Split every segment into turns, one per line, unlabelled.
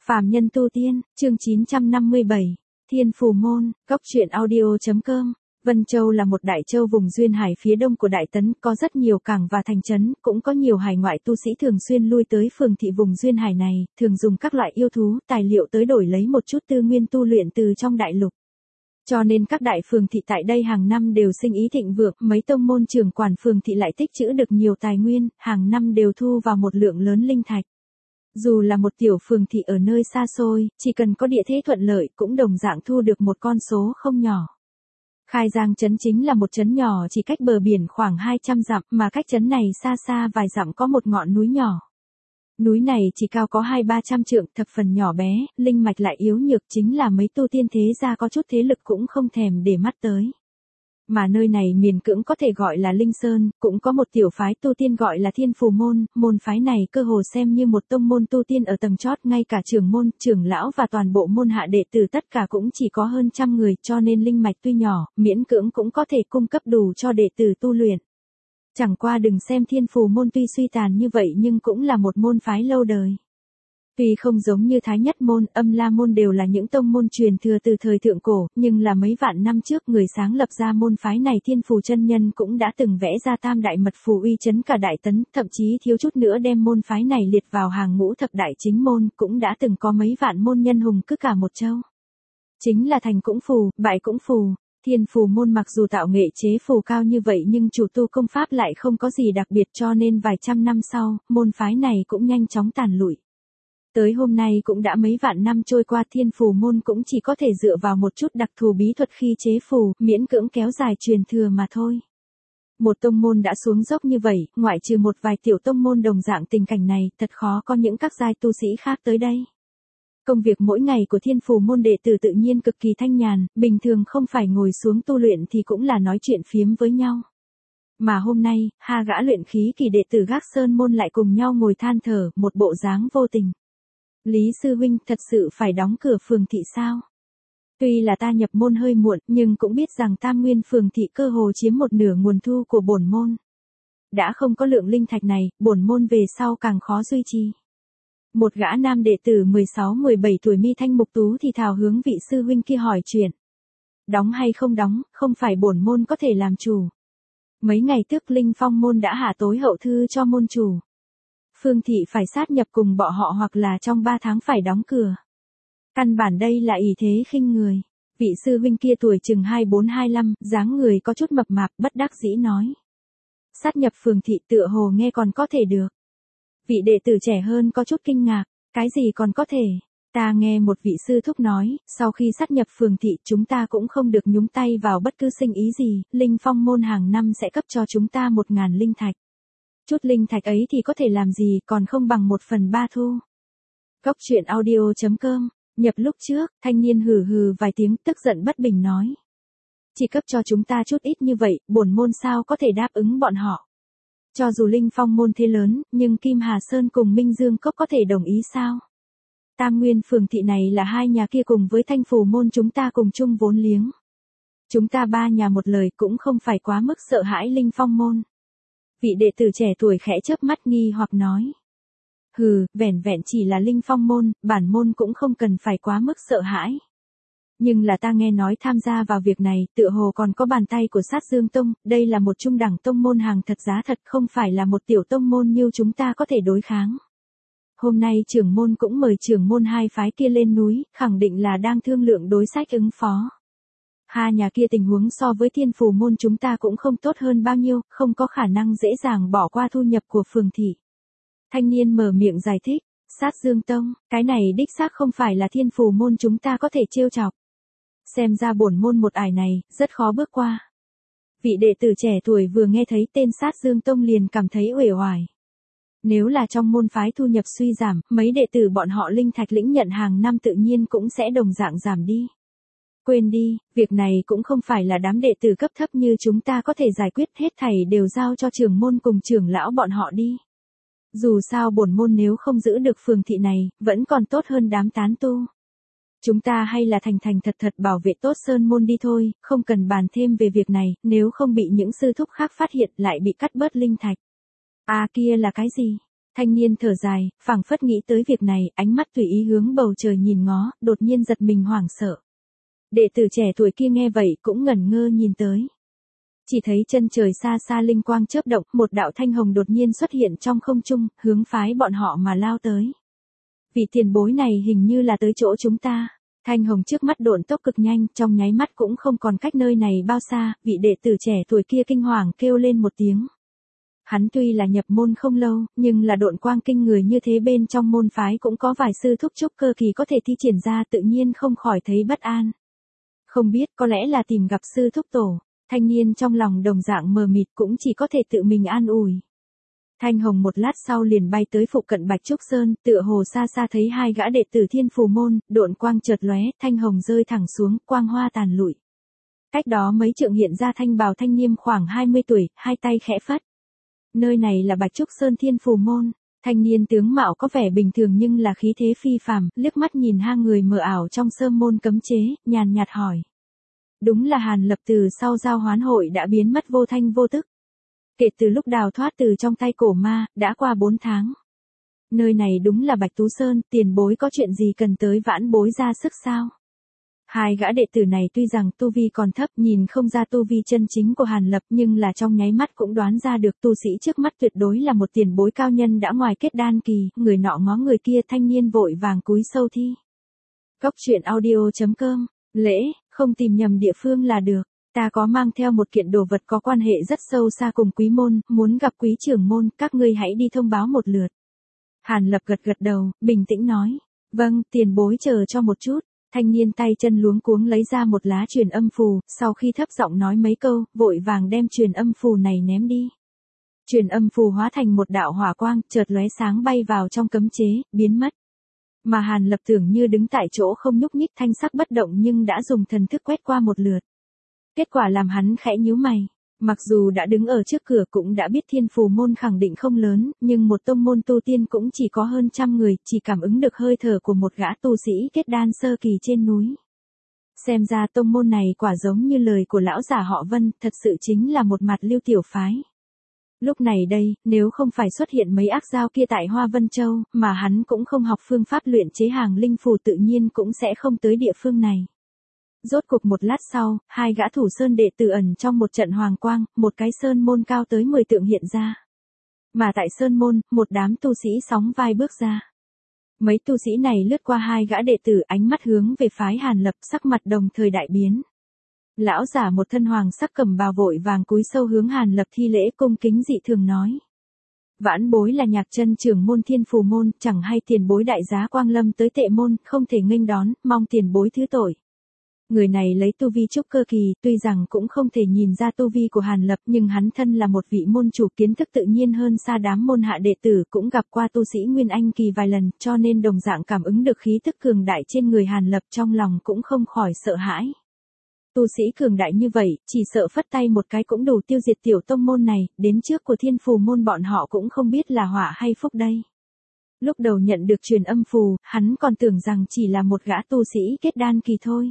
Phàm nhân tu tiên, chương 957, Thiên Phù Môn, Cốc truyện audio.com. Vân Châu là một đại châu vùng duyên hải phía đông của Đại Tấn, có rất nhiều cảng và thành trấn, cũng có nhiều hải ngoại tu sĩ thường xuyên lui tới phường thị vùng duyên hải này, thường dùng các loại yêu thú, tài liệu tới đổi lấy một chút tư nguyên tu luyện từ trong đại lục. Cho nên các đại phường thị tại đây hàng năm đều sinh ý thịnh vượng, mấy tông môn trưởng quản phường thị lại tích trữ được nhiều tài nguyên, hàng năm đều thu vào một lượng lớn linh thạch. Dù là một tiểu phường thị ở nơi xa xôi, chỉ cần có địa thế thuận lợi cũng đồng dạng thu được một con số không nhỏ. Khai Giang trấn chính là một trấn nhỏ chỉ cách bờ biển khoảng 200 dặm, mà cách trấn này xa xa vài dặm có một ngọn núi nhỏ. Núi này chỉ cao có 200-300 trượng, thập phần nhỏ bé, linh mạch lại yếu nhược, chính là mấy tu tiên thế gia có chút thế lực cũng không thèm để mắt tới. Mà nơi này miền cưỡng có thể gọi là Linh Sơn, cũng có một tiểu phái tu tiên gọi là Thiên Phù Môn, môn phái này cơ hồ xem như một tông môn tu tiên ở tầng chót, ngay cả trưởng môn, trưởng lão và toàn bộ môn hạ đệ tử tất cả cũng chỉ có hơn 100 người, cho nên linh mạch tuy nhỏ, miễn cưỡng cũng có thể cung cấp đủ cho đệ tử tu luyện. Chẳng qua đừng xem Thiên Phù Môn tuy suy tàn như vậy nhưng cũng là một môn phái lâu đời. Tuy không giống như Thái Nhất Môn, Âm La Môn đều là những tông môn truyền thừa từ thời thượng cổ, nhưng là mấy vạn năm trước người sáng lập ra môn phái này Thiên Phù chân nhân cũng đã từng vẽ ra tam đại mật phù uy chấn cả Đại Tấn, thậm chí thiếu chút nữa đem môn phái này liệt vào hàng ngũ thập đại chính môn, cũng đã từng có mấy vạn môn nhân hùng cứ cả một châu. Chính là thành cũng phù, bại cũng phù. Thiên Phù Môn mặc dù tạo nghệ chế phù cao như vậy nhưng chủ tu công pháp lại không có gì đặc biệt, cho nên vài trăm năm sau, môn phái này cũng nhanh chóng tàn lụi. Tới hôm nay cũng đã mấy vạn năm trôi qua, Thiên Phù Môn cũng chỉ có thể dựa vào một chút đặc thù bí thuật khi chế phù, miễn cưỡng kéo dài truyền thừa mà thôi. Một tông môn đã xuống dốc như vậy, ngoại trừ một vài tiểu tông môn đồng dạng tình cảnh này, thật khó có những các giai tu sĩ khác tới đây. Công việc mỗi ngày của Thiên Phù Môn đệ tử tự nhiên cực kỳ thanh nhàn, bình thường không phải ngồi xuống tu luyện thì cũng là nói chuyện phiếm với nhau. Mà hôm nay, hai gã luyện khí kỳ đệ tử Gác Sơn Môn lại cùng nhau ngồi than thở, một bộ dáng vô tình. Lý sư huynh, thật sự phải đóng cửa phường thị sao? Tuy là ta nhập môn hơi muộn, nhưng cũng biết rằng Tam Nguyên phường thị cơ hồ chiếm một nửa nguồn thu của bổn môn. Đã không có lượng linh thạch này, bổn môn về sau càng khó duy trì. Một gã nam đệ tử 16-17 tuổi mi thanh mục tú thì thào hướng vị sư huynh kia hỏi chuyện. Đóng hay không đóng, không phải bổn môn có thể làm chủ. Mấy ngày trước Linh Phong môn đã hạ tối hậu thư cho môn chủ. Phương thị phải sát nhập cùng bọn họ hoặc là trong 3 tháng phải đóng cửa. Căn bản đây là ỷ thế khinh người. Vị sư huynh kia tuổi chừng 24-25, dáng người có chút mập mạp, bất đắc dĩ nói. Sát nhập phường thị tựa hồ nghe còn có thể được. Vị đệ tử trẻ hơn có chút kinh ngạc, cái gì còn có thể? Ta nghe một vị sư thúc nói, sau khi sát nhập phường thị chúng ta cũng không được nhúng tay vào bất cứ sinh ý gì, Linh Phong môn hàng năm sẽ cấp cho chúng ta 1.000 linh thạch. Chút linh thạch ấy thì có thể làm gì, còn không bằng 1/3 thu. Cốc truyện audio.com. Nhập lúc trước, thanh niên hừ hừ vài tiếng tức giận bất bình nói. Chỉ cấp cho chúng ta chút ít như vậy, bổn môn sao có thể đáp ứng bọn họ. Cho dù Linh Phong môn thế lớn, nhưng Kim Hà Sơn cùng Minh Dương Cốc có thể đồng ý sao? Tam Nguyên phường thị này là hai nhà kia cùng với Thanh Phù Môn chúng ta cùng chung vốn liếng. Chúng ta ba nhà một lời cũng không phải quá mức sợ hãi Linh Phong môn. Vị đệ tử trẻ tuổi khẽ chớp mắt nghi hoặc nói. Hừ, vẻn vẹn chỉ là Linh Phong môn, bản môn cũng không cần phải quá mức sợ hãi. Nhưng là ta nghe nói tham gia vào việc này, tựa hồ còn có bàn tay của Sát Dương Tông, đây là một trung đẳng tông môn hàng thật giá thật, không phải là một tiểu tông môn như chúng ta có thể đối kháng. Hôm nay trưởng môn cũng mời trưởng môn hai phái kia lên núi, khẳng định là đang thương lượng đối sách ứng phó. Hai nhà kia tình huống so với Thiên Phù Môn chúng ta cũng không tốt hơn bao nhiêu, không có khả năng dễ dàng bỏ qua thu nhập của phường thị. Thanh niên mở miệng giải thích, Sát Dương Tông, cái này đích xác không phải là Thiên Phù Môn chúng ta có thể trêu chọc. Xem ra bổn môn một ải này, rất khó bước qua. Vị đệ tử trẻ tuổi vừa nghe thấy tên Sát Dương Tông liền cảm thấy uể oải. Nếu là trong môn phái thu nhập suy giảm, mấy đệ tử bọn họ linh thạch lĩnh nhận hàng năm tự nhiên cũng sẽ đồng dạng giảm đi. Quên đi, việc này cũng không phải là đám đệ tử cấp thấp như chúng ta có thể giải quyết, hết thảy đều giao cho trưởng môn cùng trưởng lão bọn họ đi. Dù sao bổn môn nếu không giữ được phường thị này, vẫn còn tốt hơn đám tán tu. Chúng ta hay là thành thật bảo vệ tốt Sơn môn đi thôi, không cần bàn thêm về việc này, nếu không bị những sư thúc khác phát hiện lại bị cắt bớt linh thạch. À kia là cái gì? Thanh niên thở dài, phảng phất nghĩ tới việc này, ánh mắt tùy ý hướng bầu trời nhìn ngó, đột nhiên giật mình hoảng sợ. Đệ tử trẻ tuổi kia nghe vậy cũng ngẩn ngơ nhìn tới. Chỉ thấy chân trời xa xa linh quang chớp động, một đạo thanh hồng đột nhiên xuất hiện trong không trung, hướng phái bọn họ mà lao tới. Vị tiền bối này hình như là tới chỗ chúng ta. Thanh hồng trước mắt độn tốc cực nhanh, trong nháy mắt cũng không còn cách nơi này bao xa, vị đệ tử trẻ tuổi kia kinh hoàng kêu lên một tiếng. Hắn tuy là nhập môn không lâu, nhưng là độn quang kinh người như thế bên trong môn phái cũng có vài sư thúc trúc cơ kỳ có thể thi triển ra, tự nhiên không khỏi thấy bất an. Không biết, có lẽ là tìm gặp sư thúc tổ. Thanh niên trong lòng đồng dạng mờ mịt cũng chỉ có thể tự mình an ủi. Thanh hồng một lát sau liền bay tới phụ cận Bạch Trúc Sơn, tựa hồ xa xa thấy hai gã đệ tử Thiên Phù môn, độn quang chợt lóe, thanh hồng rơi thẳng xuống, quang hoa tàn lụi. Cách đó mấy trượng hiện ra thanh bào thanh niêm khoảng 20 tuổi, hai tay khẽ phất. Nơi này là Bạch Trúc Sơn Thiên Phù môn. Thanh niên tướng mạo có vẻ bình thường nhưng là khí thế phi phàm, liếc mắt nhìn hai người mờ ảo trong sơn môn cấm chế, nhàn nhạt hỏi. Đúng là Hàn Lập từ sau giao hoán hội đã biến mất vô thanh vô tức. Kể từ lúc đào thoát từ trong tay cổ ma, đã qua 4 tháng. Nơi này đúng là Bạch Tú Sơn, tiền bối có chuyện gì cần tới vãn bối ra sức sao? Hai gã đệ tử này tuy rằng tu vi còn thấp, nhìn không ra tu vi chân chính của Hàn Lập, nhưng là trong nháy mắt cũng đoán ra được tu sĩ trước mắt tuyệt đối là một tiền bối cao nhân đã ngoài kết đan kỳ, người nọ ngó người kia, thanh niên vội vàng cúi sâu thi. Góc truyện audio.com, lễ, không tìm nhầm địa phương là được. Ta có mang theo một kiện đồ vật có quan hệ rất sâu xa cùng quý môn, muốn gặp quý trưởng môn, các ngươi hãy đi thông báo một lượt. Hàn Lập gật gật đầu, bình tĩnh nói. Vâng, tiền bối chờ cho một chút. Thanh niên tay chân luống cuống lấy ra một lá truyền âm phù, sau khi thấp giọng nói mấy câu, vội vàng đem truyền âm phù này ném đi. Truyền âm phù hóa thành một đạo hỏa quang, chợt lóe sáng bay vào trong cấm chế, biến mất. Mà Hàn Lập tưởng như đứng tại chỗ không nhúc nhích, thanh sắc bất động nhưng đã dùng thần thức quét qua một lượt. Kết quả làm hắn khẽ nhíu mày. Mặc dù đã đứng ở trước cửa cũng đã biết Thiên Phù môn khẳng định không lớn, nhưng một tông môn tu tiên cũng chỉ có hơn 100 người, chỉ cảm ứng được hơi thở của một gã tu sĩ kết đan sơ kỳ trên núi. Xem ra tông môn này quả giống như lời của lão giả họ Vân, thật sự chính là một mặt lưu tiểu phái. Lúc này đây, nếu không phải xuất hiện mấy ác giao kia tại Hoa Vân Châu, mà hắn cũng không học phương pháp luyện chế hàng linh phù tự nhiên cũng sẽ không tới địa phương này. Rốt cuộc một lát sau, hai gã thủ sơn đệ tử ẩn trong một trận hoàng quang, một cái sơn môn cao tới 10 trượng hiện ra. Mà tại sơn môn, một đám tu sĩ sóng vai bước ra. Mấy tu sĩ này lướt qua hai gã đệ tử, ánh mắt hướng về phái Hàn Lập, sắc mặt đồng thời đại biến. Lão giả một thân hoàng sắc cầm bào vội vàng cúi sâu hướng Hàn Lập thi lễ cung kính dị thường nói. Vãn bối là Nhạc Chân trưởng môn Thiên Phù môn, chẳng hay tiền bối đại giá quang lâm tới Tệ môn, không thể nghênh đón, mong tiền bối thứ tội. Người này lấy tu vi trúc cơ kỳ, tuy rằng cũng không thể nhìn ra tu vi của Hàn Lập, nhưng hắn thân là một vị môn chủ, kiến thức tự nhiên hơn xa đám môn hạ đệ tử, cũng gặp qua tu sĩ Nguyên Anh kỳ vài lần, cho nên đồng dạng cảm ứng được khí tức cường đại trên người Hàn Lập, trong lòng cũng không khỏi sợ hãi. Tu sĩ cường đại như vậy, chỉ sợ phất tay một cái cũng đủ tiêu diệt tiểu tông môn này, đến trước của Thiên Phù môn bọn họ cũng không biết là họa hay phúc đây. Lúc đầu nhận được truyền âm phù, hắn còn tưởng rằng chỉ là một gã tu sĩ kết đan kỳ thôi.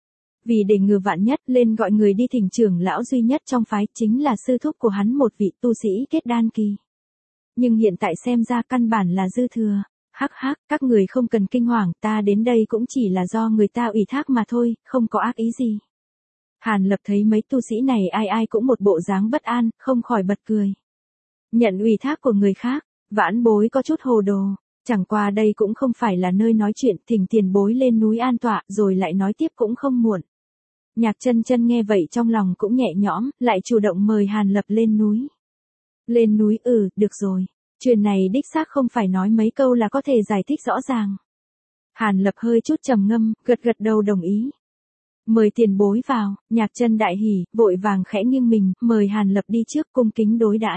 Vì để ngừa vạn nhất, lên gọi người đi thỉnh trưởng lão duy nhất trong phái, chính là sư thúc của hắn, một vị tu sĩ kết đan kỳ. Nhưng hiện tại xem ra căn bản là dư thừa. Hắc hắc, các người không cần kinh hoàng, ta đến đây cũng chỉ là do người ta ủy thác mà thôi, không có ác ý gì. Hàn Lập thấy mấy tu sĩ này ai ai cũng một bộ dáng bất an, không khỏi bật cười. Nhận ủy thác của người khác, vãn bối có chút hồ đồ. Chẳng qua đây cũng không phải là nơi nói chuyện, thỉnh tiền bối lên núi an tọa, rồi lại nói tiếp cũng không muộn. Nhạc Chân Chân nghe vậy trong lòng cũng nhẹ nhõm, lại chủ động mời Hàn Lập lên núi. Lên núi, được rồi. Chuyện này đích xác không phải nói mấy câu là có thể giải thích rõ ràng. Hàn Lập hơi chút trầm ngâm, gật gật đầu đồng ý. Mời tiền bối vào, Nhạc Chân đại hỉ, vội vàng khẽ nghiêng mình, mời Hàn Lập đi trước, cung kính đối đãi.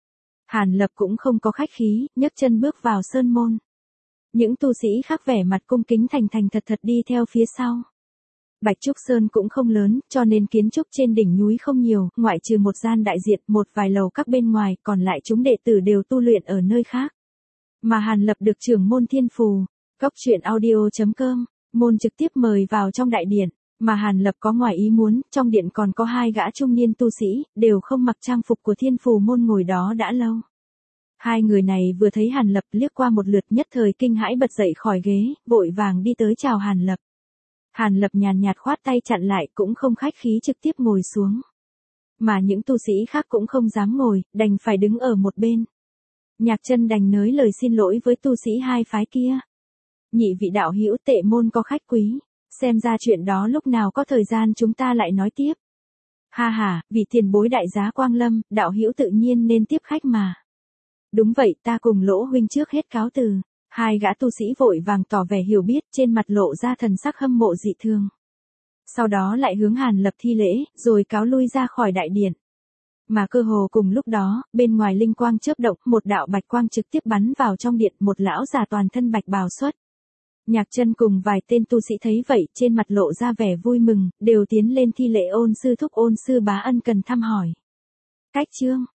Hàn Lập cũng không có khách khí, nhấc chân bước vào sơn môn. Những tu sĩ khác vẻ mặt cung kính thành thành thật thật đi theo phía sau. Bạch Trúc Sơn cũng không lớn, cho nên kiến trúc trên đỉnh núi không nhiều, ngoại trừ một gian đại diện, một vài lầu các bên ngoài, còn lại chúng đệ tử đều tu luyện ở nơi khác. Mà Hàn Lập được trưởng môn Thiên Phù, góc truyện audio.com, môn trực tiếp mời vào trong đại điện, mà Hàn Lập có ngoài ý muốn, trong điện còn có hai gã trung niên tu sĩ, đều không mặc trang phục của Thiên Phù môn ngồi đó đã lâu. Hai người này vừa thấy Hàn Lập liếc qua một lượt nhất thời kinh hãi bật dậy khỏi ghế, vội vàng đi tới chào Hàn Lập. Hàn Lập nhàn nhạt khoát tay chặn lại cũng không khách khí trực tiếp ngồi xuống. Mà những tu sĩ khác cũng không dám ngồi, đành phải đứng ở một bên. Nhạc Chân đành nới lời xin lỗi với tu sĩ hai phái kia. Nhị vị đạo hữu, Tệ môn có khách quý, xem ra chuyện đó lúc nào có thời gian chúng ta lại nói tiếp. Ha ha, vị tiền bối đại giá quang lâm, đạo hữu tự nhiên nên tiếp khách mà. Đúng vậy, ta cùng Lỗ huynh trước hết cáo từ. Hai gã tu sĩ vội vàng tỏ vẻ hiểu biết, trên mặt lộ ra thần sắc hâm mộ dị thường. Sau đó lại hướng Hàn Lập thi lễ, rồi cáo lui ra khỏi đại điện. Mà cơ hồ cùng lúc đó, bên ngoài linh quang chớp động, một đạo bạch quang trực tiếp bắn vào trong điện, một lão già toàn thân bạch bào xuất. Nhạc Chân cùng vài tên tu sĩ thấy vậy, trên mặt lộ ra vẻ vui mừng, đều tiến lên thi lễ ôn sư thúc ôn sư bá ân cần thăm hỏi. Cách chương